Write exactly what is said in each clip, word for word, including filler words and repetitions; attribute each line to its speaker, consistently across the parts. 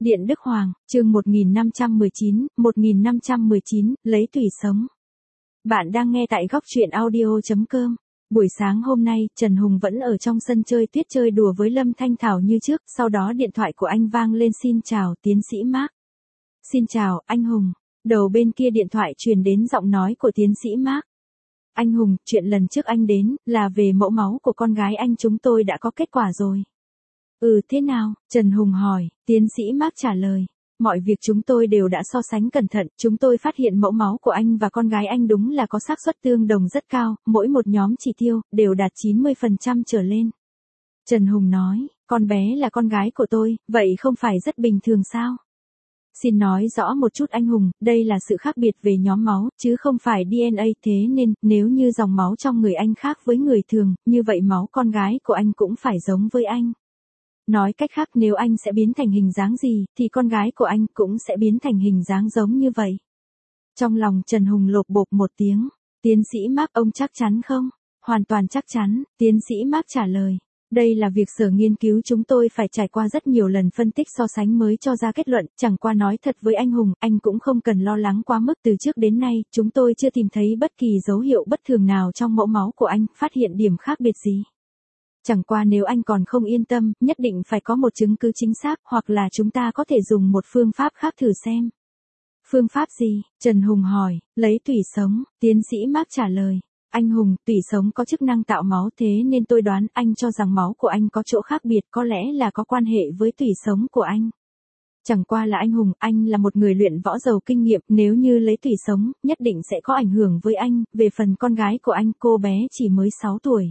Speaker 1: Điện Đức Hoàng, chương một nghìn năm trăm mười chín, một nghìn năm trăm mười chín, lấy tủy sống. Bạn đang nghe tại góc truyện audio chấm com. Buổi sáng hôm nay, Trần Hùng vẫn ở trong sân chơi tuyết chơi đùa với Lâm Thanh Thảo như trước, sau đó điện thoại của anh vang lên. Xin chào, tiến sĩ Mark. Xin chào, anh Hùng. Đầu bên kia điện thoại truyền đến giọng nói của tiến sĩ Mark. Anh Hùng, chuyện lần trước anh đến, là về mẫu máu của con gái anh, chúng tôi đã có kết quả rồi. Ừ, thế nào? Trần Hùng hỏi. Tiến sĩ Mark trả lời. Mọi việc chúng tôi đều đã so sánh cẩn thận, chúng tôi phát hiện mẫu máu của anh và con gái anh đúng là có xác suất tương đồng rất cao, mỗi một nhóm chỉ tiêu, đều đạt chín mươi phần trăm trở lên. Trần Hùng nói, con bé là con gái của tôi, vậy không phải rất bình thường sao? Xin nói rõ một chút anh Hùng, đây là sự khác biệt về nhóm máu, chứ không phải đê en a, thế nên, nếu như dòng máu trong người anh khác với người thường, như vậy máu con gái của anh cũng phải giống với anh. Nói cách khác, nếu anh sẽ biến thành hình dáng gì, thì con gái của anh cũng sẽ biến thành hình dáng giống như vậy. Trong lòng Trần Hùng lột bột một tiếng. Tiến sĩ Mark, ông chắc chắn không? Hoàn toàn chắc chắn, tiến sĩ Mark trả lời. Đây là việc sở nghiên cứu chúng tôi phải trải qua rất nhiều lần phân tích so sánh mới cho ra kết luận, chẳng qua nói thật với anh Hùng, anh cũng không cần lo lắng quá mức, từ trước đến nay, chúng tôi chưa tìm thấy bất kỳ dấu hiệu bất thường nào trong mẫu máu của anh, phát hiện điểm khác biệt gì. Chẳng qua nếu anh còn không yên tâm, nhất định phải có một chứng cứ chính xác, hoặc là chúng ta có thể dùng một phương pháp khác thử xem. Phương pháp gì? Trần Hùng hỏi. Lấy tủy sống, tiến sĩ Mark trả lời. Anh Hùng, tủy sống có chức năng tạo máu, thế nên tôi đoán anh cho rằng máu của anh có chỗ khác biệt, có lẽ là có quan hệ với tủy sống của anh. Chẳng qua là anh Hùng, anh là một người luyện võ giàu kinh nghiệm, nếu như lấy tủy sống, nhất định sẽ có ảnh hưởng với anh. Về phần con gái của anh, cô bé chỉ mới sáu tuổi.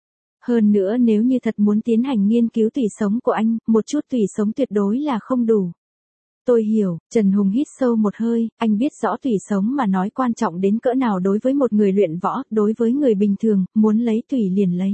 Speaker 1: Hơn nữa nếu như thật muốn tiến hành nghiên cứu tủy sống của anh, một chút tủy sống tuyệt đối là không đủ. Tôi hiểu, Trần Hùng hít sâu một hơi, anh biết rõ tủy sống mà nói quan trọng đến cỡ nào đối với một người luyện võ, đối với người bình thường, muốn lấy tủy liền lấy.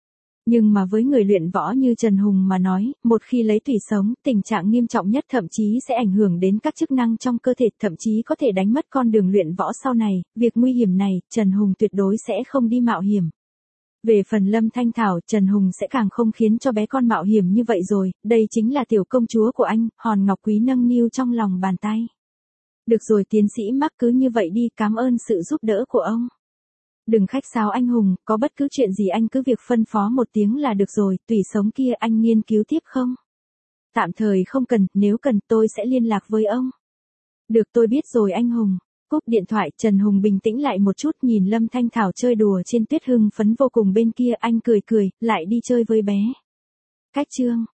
Speaker 1: Nhưng mà với người luyện võ như Trần Hùng mà nói, một khi lấy tủy sống, tình trạng nghiêm trọng nhất thậm chí sẽ ảnh hưởng đến các chức năng trong cơ thể, thậm chí có thể đánh mất con đường luyện võ sau này, việc nguy hiểm này, Trần Hùng tuyệt đối sẽ không đi mạo hiểm. Về phần Lâm Thanh Thảo, Trần Hùng sẽ càng không khiến cho bé con mạo hiểm như vậy rồi, đây chính là tiểu công chúa của anh, hòn ngọc quý nâng niu trong lòng bàn tay. Được rồi tiến sĩ Mark, cứ như vậy đi, cảm ơn sự giúp đỡ của ông. Đừng khách sáo anh Hùng, có bất cứ chuyện gì anh cứ việc phân phó một tiếng là được rồi, tủy sống kia anh nghiên cứu tiếp không? Tạm thời không cần, nếu cần tôi sẽ liên lạc với ông. Được, tôi biết rồi anh Hùng. Cúp điện thoại, Trần Hùng bình tĩnh lại một chút, nhìn Lâm Thanh Thảo chơi đùa trên tuyết hưng phấn vô cùng bên kia, anh cười cười, lại đi chơi với bé. Cách chương